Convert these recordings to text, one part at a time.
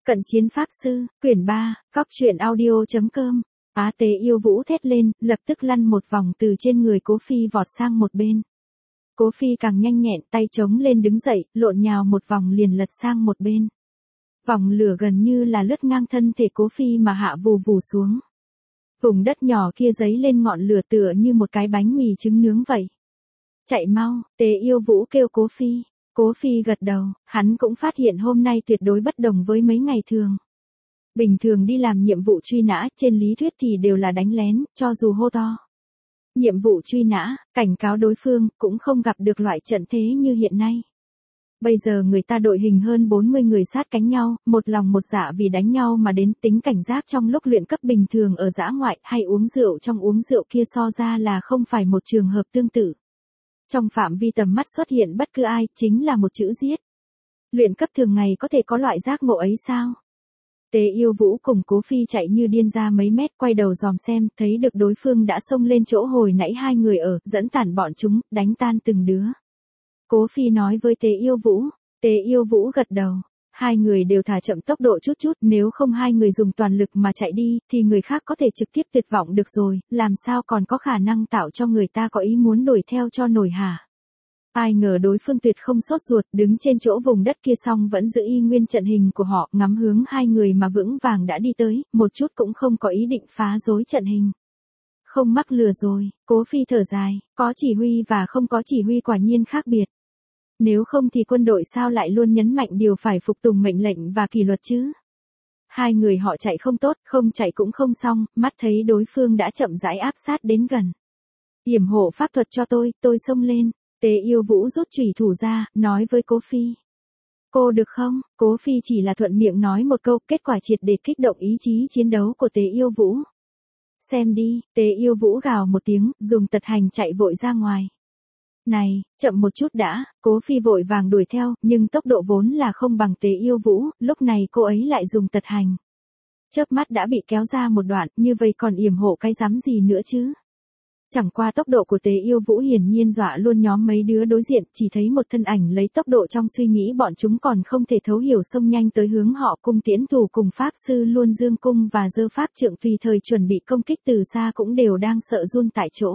Cận chiến pháp sư, quyển 3, cóc truyện audio.com. Á Tế Yêu Vũ thét lên, lập tức lăn một vòng từ trên người Cố Phi vọt sang một bên. Cố Phi càng nhanh nhẹn, tay chống lên đứng dậy, lộn nhào một vòng liền lật sang một bên. Vòng lửa gần như là lướt ngang thân thể Cố Phi mà hạ vù vù xuống. Vùng đất nhỏ kia giấy lên ngọn lửa tựa như một cái bánh mì trứng nướng vậy. Chạy mau, Tế Yêu Vũ kêu Cố Phi. Cố Phi gật đầu, hắn cũng phát hiện hôm nay tuyệt đối bất đồng với mấy ngày thường. Bình thường đi làm nhiệm vụ truy nã, trên lý thuyết thì đều là đánh lén, cho dù hô to. Nhiệm vụ truy nã, cảnh cáo đối phương, cũng không gặp được loại trận thế như hiện nay. Bây giờ người ta đội hình hơn 40 người sát cánh nhau, một lòng một dạ vì đánh nhau mà đến, tính cảnh giác trong lúc luyện cấp bình thường ở dã ngoại hay uống rượu trong uống rượu kia so ra là không phải một trường hợp tương tự. Trong phạm vi tầm mắt xuất hiện bất cứ ai, chính là một chữ giết. Luyện cấp thường ngày có thể có loại giác ngộ ấy sao? Tế Yêu Vũ cùng Cố Phi chạy như điên ra mấy mét, quay đầu dòm xem, thấy được đối phương đã xông lên chỗ hồi nãy hai người ở, dẫn tản bọn chúng, đánh tan từng đứa. Cố Phi nói với Tế Yêu Vũ. Tế Yêu Vũ gật đầu. Hai người đều thả chậm tốc độ chút chút, nếu không hai người dùng toàn lực mà chạy đi, thì người khác có thể trực tiếp tuyệt vọng được rồi, làm sao còn có khả năng tạo cho người ta có ý muốn đuổi theo cho nổi hả? Ai ngờ đối phương tuyệt không sốt ruột, đứng trên chỗ vùng đất kia xong vẫn giữ y nguyên trận hình của họ, ngắm hướng hai người mà vững vàng đã đi tới, một chút cũng không có ý định phá rối trận hình. Không mắc lừa rồi, Cố Phi thở dài, có chỉ huy và không có chỉ huy quả nhiên khác biệt. Nếu không thì quân đội sao lại luôn nhấn mạnh điều phải phục tùng mệnh lệnh và kỷ luật chứ? Hai người họ chạy không tốt, không chạy cũng không xong, mắt thấy đối phương đã chậm rãi áp sát đến gần. Yểm hộ pháp thuật cho tôi xông lên. Tế Yêu Vũ rút chủy thủ ra, nói với Cố Phi. Cô được không? Cố Phi chỉ là thuận miệng nói một câu, kết quả triệt để kích động ý chí chiến đấu của Tế Yêu Vũ. Xem đi, Tế Yêu Vũ gào một tiếng, dùng tật hành chạy vội ra ngoài. Này, chậm một chút đã, Cố Phi vội vàng đuổi theo, nhưng tốc độ vốn là không bằng Tế Yêu Vũ, lúc này cô ấy lại dùng tật hành. Chớp mắt đã bị kéo ra một đoạn, như vậy còn yểm hộ cái rắm gì nữa chứ? Chẳng qua tốc độ của Tế Yêu Vũ hiển nhiên dọa luôn nhóm mấy đứa đối diện, chỉ thấy một thân ảnh lấy tốc độ trong suy nghĩ bọn chúng còn không thể thấu hiểu xông nhanh tới hướng họ. Cung Tiễn Thủ cùng pháp sư luôn dương cung và giơ pháp trượng tùy thời chuẩn bị công kích từ xa cũng đều đang sợ run tại chỗ.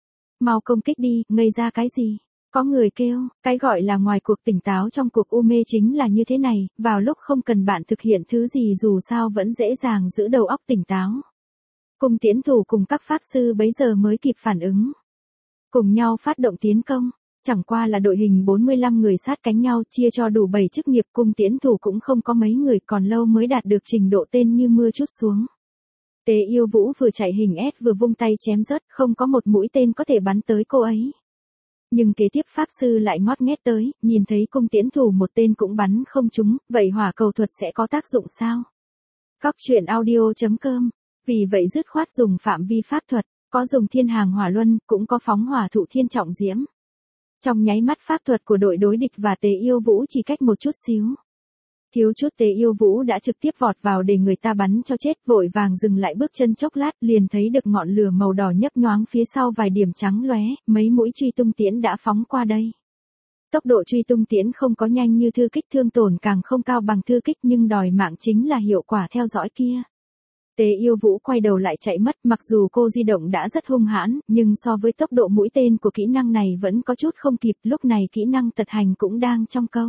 Mau công kích đi, ngây ra cái gì? Có người kêu, cái gọi là ngoài cuộc tỉnh táo trong cuộc u mê chính là như thế này, vào lúc không cần bạn thực hiện thứ gì dù sao vẫn dễ dàng giữ đầu óc tỉnh táo. Cung Tiễn Thủ cùng các pháp sư bấy giờ mới kịp phản ứng. Cùng nhau phát động tiến công, chẳng qua là đội hình 45 người sát cánh nhau chia cho đủ 7 chức nghiệp. Cung Tiễn Thủ cũng không có mấy người, còn lâu mới đạt được trình độ tên như mưa trút xuống. Tế Yêu Vũ vừa chạy hình S vừa vung tay chém rớt, không có một mũi tên có thể bắn tới cô ấy. Nhưng kế tiếp pháp sư lại ngót nghét tới, nhìn thấy Cung Tiễn Thủ một tên cũng bắn không trúng, vậy hỏa cầu thuật sẽ có tác dụng sao? Cóc truyện audio.com. Vì vậy dứt khoát dùng phạm vi pháp thuật, có dùng thiên hàng hỏa luân, cũng có phóng hỏa thụ thiên trọng diễm. Trong nháy mắt pháp thuật của đội đối địch và Tế Yêu Vũ chỉ cách một chút xíu. Thiếu chút Tế Yêu Vũ đã trực tiếp vọt vào để người ta bắn cho chết, vội vàng dừng lại bước chân chốc lát, liền thấy được ngọn lửa màu đỏ nhấp nhoáng phía sau vài điểm trắng lóe, mấy mũi truy tung tiễn đã phóng qua đây. Tốc độ truy tung tiễn không có nhanh như thư kích, thương tổn càng không cao bằng thư kích, nhưng đòi mạng chính là hiệu quả theo dõi kia. Tế Yêu Vũ quay đầu lại chạy mất, mặc dù cô di động đã rất hung hãn, nhưng so với tốc độ mũi tên của kỹ năng này vẫn có chút không kịp, lúc này kỹ năng tật hành cũng đang trong câu.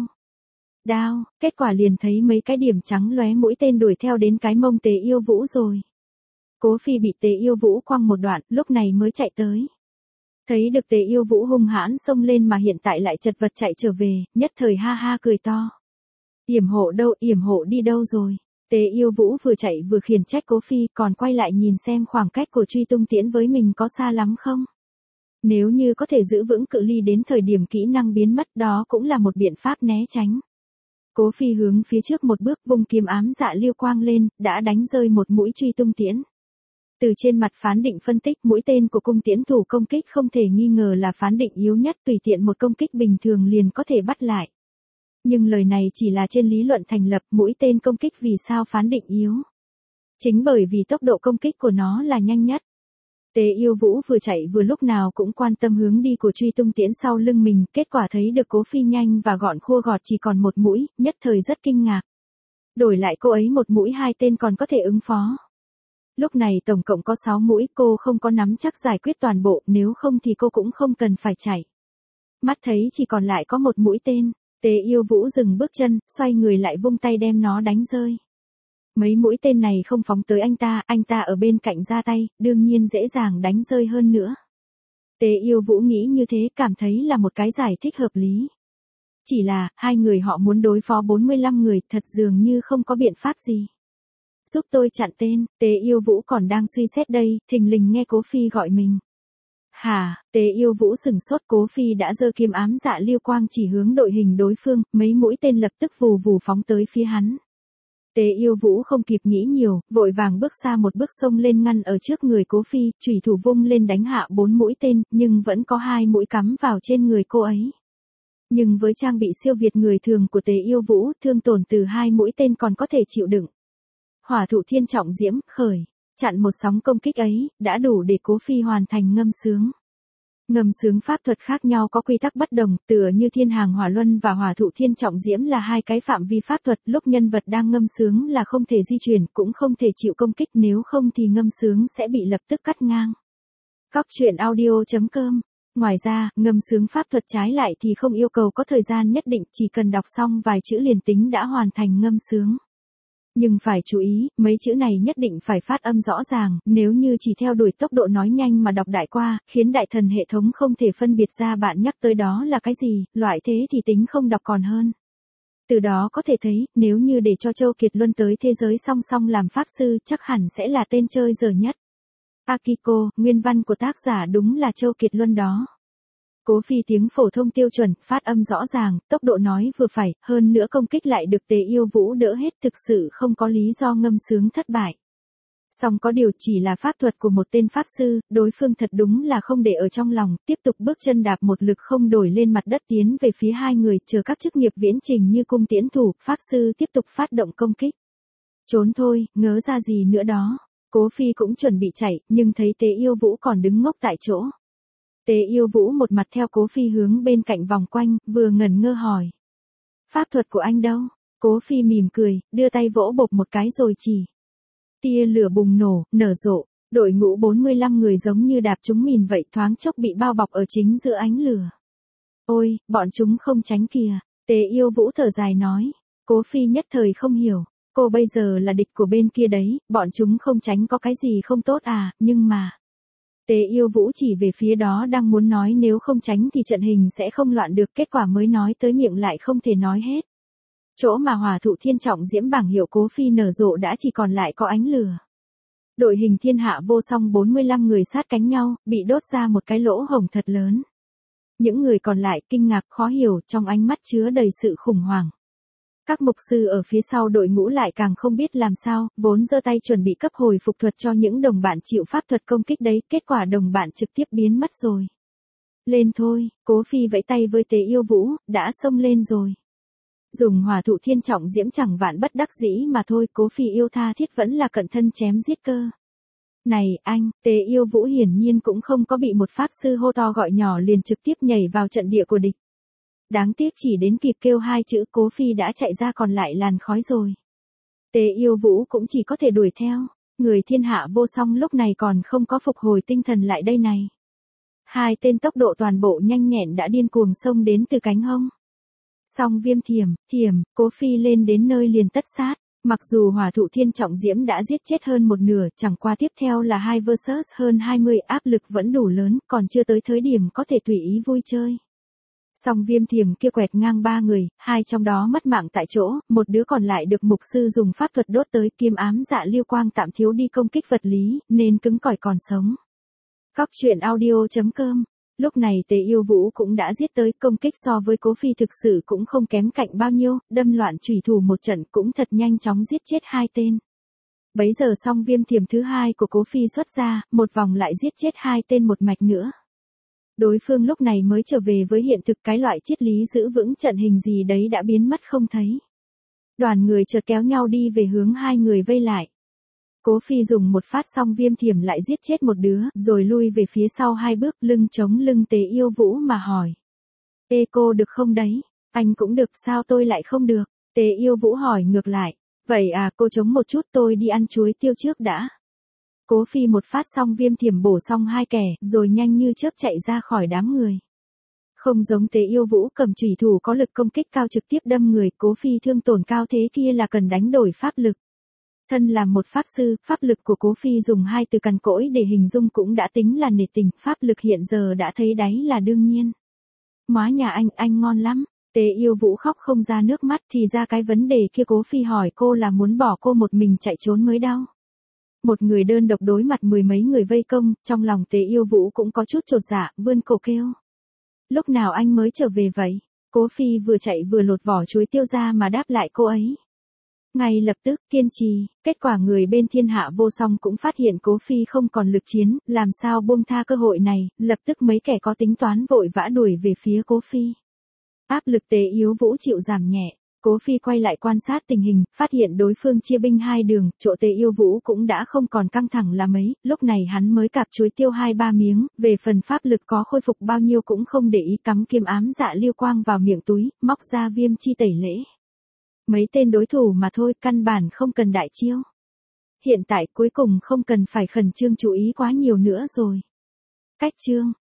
Đao, kết quả liền thấy mấy cái điểm trắng lóe mũi tên đuổi theo đến cái mông Tế Yêu Vũ rồi. Cố Phi bị Tế Yêu Vũ quăng một đoạn, lúc này mới chạy tới. Thấy được Tế Yêu Vũ hung hãn xông lên mà hiện tại lại chật vật chạy trở về, nhất thời ha ha cười to. Yểm hộ đâu, yểm hộ đi đâu rồi? Tế Yêu Vũ vừa chạy vừa khiển trách Cố Phi, còn quay lại nhìn xem khoảng cách của truy tung tiễn với mình có xa lắm không. Nếu như có thể giữ vững cự ly đến thời điểm kỹ năng biến mất, đó cũng là một biện pháp né tránh. Cố Phi hướng phía trước một bước, vung kiếm ám dạ liêu quang lên, đã đánh rơi một mũi truy tung tiễn. Từ trên mặt phán định phân tích, mũi tên của Cung Tiễn Thủ công kích không thể nghi ngờ là phán định yếu nhất, tùy tiện một công kích bình thường liền có thể bắt lại. Nhưng lời này chỉ là trên lý luận thành lập, mũi tên công kích vì sao phán định yếu? Chính bởi vì tốc độ công kích của nó là nhanh nhất. Tế Yêu Vũ vừa chạy vừa lúc nào cũng quan tâm hướng đi của truy tung tiễn sau lưng mình, kết quả thấy được Cố Phi nhanh và gọn khua gọt chỉ còn một mũi, nhất thời rất kinh ngạc. Đổi lại cô ấy một mũi 2 tên còn có thể ứng phó. Lúc này tổng cộng có 6 mũi, cô không có nắm chắc giải quyết toàn bộ, nếu không thì cô cũng không cần phải chạy. Mắt thấy chỉ còn lại có một mũi tên, Tế Yêu Vũ dừng bước chân, xoay người lại vung tay đem nó đánh rơi. Mấy mũi tên này không phóng tới anh ta ở bên cạnh ra tay, đương nhiên dễ dàng đánh rơi hơn nữa. Tế Yêu Vũ nghĩ như thế, cảm thấy là một cái giải thích hợp lý. Chỉ là, hai người họ muốn đối phó 45 người, thật dường như không có biện pháp gì. Giúp tôi chặn tên, Tế Yêu Vũ còn đang suy xét đây, thình lình nghe Cố Phi gọi mình. Hả, Tế Yêu Vũ sừng sốt, Cố Phi đã giơ kiếm ám dạ lưu quang chỉ hướng đội hình đối phương, mấy mũi tên lập tức vù vù phóng tới phía hắn. Tế Yêu Vũ không kịp nghĩ nhiều, vội vàng bước xa một bước xông lên ngăn ở trước người Cố Phi, chủy thủ vung lên đánh hạ 4 mũi tên, nhưng vẫn có 2 mũi cắm vào trên người cô ấy. Nhưng với trang bị siêu việt người thường của Tế Yêu Vũ, thương tổn từ 2 mũi tên còn có thể chịu đựng. Hỏa thụ thiên trọng diễm, khởi, chặn một sóng công kích ấy, đã đủ để Cố Phi hoàn thành ngâm sướng. Ngâm sướng pháp thuật khác nhau có quy tắc bất đồng, tựa như thiên hàng hỏa luân và hỏa thụ thiên trọng diễm là hai cái phạm vi pháp thuật, lúc nhân vật đang ngâm sướng là không thể di chuyển, cũng không thể chịu công kích, nếu không thì ngâm sướng sẽ bị lập tức cắt ngang. Cóc truyện audio.com. Ngoài ra, ngâm sướng pháp thuật trái lại thì không yêu cầu có thời gian nhất định, chỉ cần đọc xong vài chữ liền tính đã hoàn thành ngâm sướng. Nhưng phải chú ý, mấy chữ này nhất định phải phát âm rõ ràng, nếu như chỉ theo đuổi tốc độ nói nhanh mà đọc đại qua, khiến đại thần hệ thống không thể phân biệt ra bạn nhắc tới đó là cái gì, loại thế thì tính không đọc còn hơn. Từ đó có thể thấy, nếu như để cho Châu Kiệt Luân tới thế giới song song làm pháp sư, chắc hẳn sẽ là tên chơi dở nhất. Akiko, nguyên văn của tác giả đúng là Châu Kiệt Luân đó. Cố Phi tiếng phổ thông tiêu chuẩn, phát âm rõ ràng, tốc độ nói vừa phải, hơn nữa công kích lại được Tế Yêu Vũ đỡ hết, thực sự không có lý do ngâm sướng thất bại. Song có điều chỉ là pháp thuật của một tên pháp sư, đối phương thật đúng là không để ở trong lòng, tiếp tục bước chân đạp một lực không đổi lên mặt đất tiến về phía hai người, chờ các chức nghiệp viễn trình như cung tiễn thủ, pháp sư tiếp tục phát động công kích. Trốn thôi, ngớ ra gì nữa đó. Cố Phi cũng chuẩn bị chạy, nhưng thấy Tế Yêu Vũ còn đứng ngốc tại chỗ. Tế Yêu Vũ một mặt theo Cố Phi hướng bên cạnh vòng quanh, vừa ngẩn ngơ hỏi. Pháp thuật của anh đâu? Cố Phi mỉm cười, đưa tay vỗ bộp một cái rồi chỉ. Tia lửa bùng nổ, nở rộ, đội ngũ 45 người giống như đạp trúng mìn vậy, thoáng chốc bị bao bọc ở chính giữa ánh lửa. Ôi, bọn chúng không tránh kìa, Tế Yêu Vũ thở dài nói. Cố Phi nhất thời không hiểu, cô bây giờ là địch của bên kia đấy, bọn chúng không tránh có cái gì không tốt à, nhưng mà... Tế Yêu Vũ chỉ về phía đó đang muốn nói nếu không tránh thì trận hình sẽ không loạn được, kết quả mới nói tới miệng lại không thể nói hết. Chỗ mà hỏa thụ thiên trọng diễm bảng hiệu Cố Phi nở rộ đã chỉ còn lại có ánh lửa. Đội hình thiên hạ vô song 45 người sát cánh nhau, bị đốt ra một cái lỗ hổng thật lớn. Những người còn lại kinh ngạc khó hiểu, trong ánh mắt chứa đầy sự khủng hoảng. Các mục sư ở phía sau đội ngũ lại càng không biết làm sao, vốn giơ tay chuẩn bị cấp hồi phục thuật cho những đồng bạn chịu pháp thuật công kích đấy, kết quả đồng bạn trực tiếp biến mất rồi. Lên thôi, Cố Phi vẫy tay với Tế Yêu Vũ, đã xông lên rồi. Dùng hỏa thụ thiên trọng diễm chẳng vạn bất đắc dĩ mà thôi, Cố Phi yêu tha thiết vẫn là cận thân chém giết cơ. Này anh, Tế Yêu Vũ hiển nhiên cũng không có bị một pháp sư hô to gọi nhỏ liền trực tiếp nhảy vào trận địa của địch. Đáng tiếc chỉ đến kịp kêu hai chữ Cố Phi đã chạy ra còn lại làn khói rồi. Tế Yêu Vũ cũng chỉ có thể đuổi theo, người thiên hạ vô song lúc này còn không có phục hồi tinh thần lại đây này. Hai tên tốc độ toàn bộ nhanh nhẹn đã điên cuồng xông đến từ cánh hông. Song Viêm thiểm, Cố Phi lên đến nơi liền tất sát, mặc dù hỏa thụ thiên trọng diễm đã giết chết hơn một nửa, chẳng qua tiếp theo là 2 versus hơn 20, áp lực vẫn đủ lớn, còn chưa tới thời điểm có thể tùy ý vui chơi. Song Viêm thiểm kia quẹt ngang 3 người, 2 trong đó mất mạng tại chỗ, một đứa còn lại được mục sư dùng pháp thuật đốt tới, kiếm ám dạ lưu quang tạm thiếu đi công kích vật lý, nên cứng cỏi còn sống. Cóc truyện audio.com. Lúc này Tế Yêu Vũ cũng đã giết tới, công kích so với Cố Phi thực sự cũng không kém cạnh bao nhiêu, đâm loạn chủy thủ một trận cũng thật nhanh chóng giết chết 2 tên. Bấy giờ Song Viêm thiểm thứ 2 của Cố Phi xuất ra, một vòng lại giết chết 2 tên một mạch nữa. Đối phương lúc này mới trở về với hiện thực, cái loại triết lý giữ vững trận hình gì đấy đã biến mất không thấy. Đoàn người chợt kéo nhau đi về hướng 2 người vây lại. Cố Phi dùng một phát Song Viêm thiểm lại giết chết một đứa, rồi lui về phía sau 2 bước, lưng chống lưng Tế Yêu Vũ mà hỏi. Ê cô được không đấy? Anh cũng được sao tôi lại không được? Tế Yêu Vũ hỏi ngược lại. Vậy à, cô chống một chút tôi đi ăn chuối tiêu trước đã. Cố Phi một phát xong viêm thiểm bổ xong hai kẻ, rồi nhanh như chớp chạy ra khỏi đám người. Không giống Tế Yêu Vũ cầm chủy thủ có lực công kích cao trực tiếp đâm người, Cố Phi thương tổn cao thế kia là cần đánh đổi pháp lực. Thân là một pháp sư, pháp lực của Cố Phi dùng hai từ cằn cỗi để hình dung cũng đã tính là nể tình, pháp lực hiện giờ đã thấy đáy là đương nhiên. Móa nhà anh ngon lắm. Tế Yêu Vũ khóc không ra nước mắt, thì ra cái vấn đề kia Cố Phi hỏi cô là muốn bỏ cô một mình chạy trốn mới đau. Một người đơn độc đối mặt mười mấy người vây công, trong lòng Tế Yêu Vũ cũng có chút chột dạ, vươn cổ kêu. Lúc nào anh mới trở về vậy? Cố Phi vừa chạy vừa lột vỏ chuối tiêu ra mà đáp lại cô ấy. Ngay lập tức, kiên trì, kết quả người bên Thiên Hạ Vô Song cũng phát hiện Cố Phi không còn lực chiến, làm sao buông tha cơ hội này, lập tức mấy kẻ có tính toán vội vã đuổi về phía Cố Phi. Áp lực Tế Yêu Vũ chịu giảm nhẹ, Cố Phi quay lại quan sát tình hình, phát hiện đối phương chia binh hai đường, chỗ Tế Yêu Vũ cũng đã không còn căng thẳng là mấy, lúc này hắn mới cạp chuối tiêu 2-3 miếng, về phần pháp lực có khôi phục bao nhiêu cũng không để ý, cắm kiếm ám dạ lưu quang vào miệng túi, móc ra viêm chi tẩy lễ. Mấy tên đối thủ mà thôi, căn bản không cần đại chiêu. Hiện tại cuối cùng không cần phải khẩn trương chú ý quá nhiều nữa rồi. Cách chương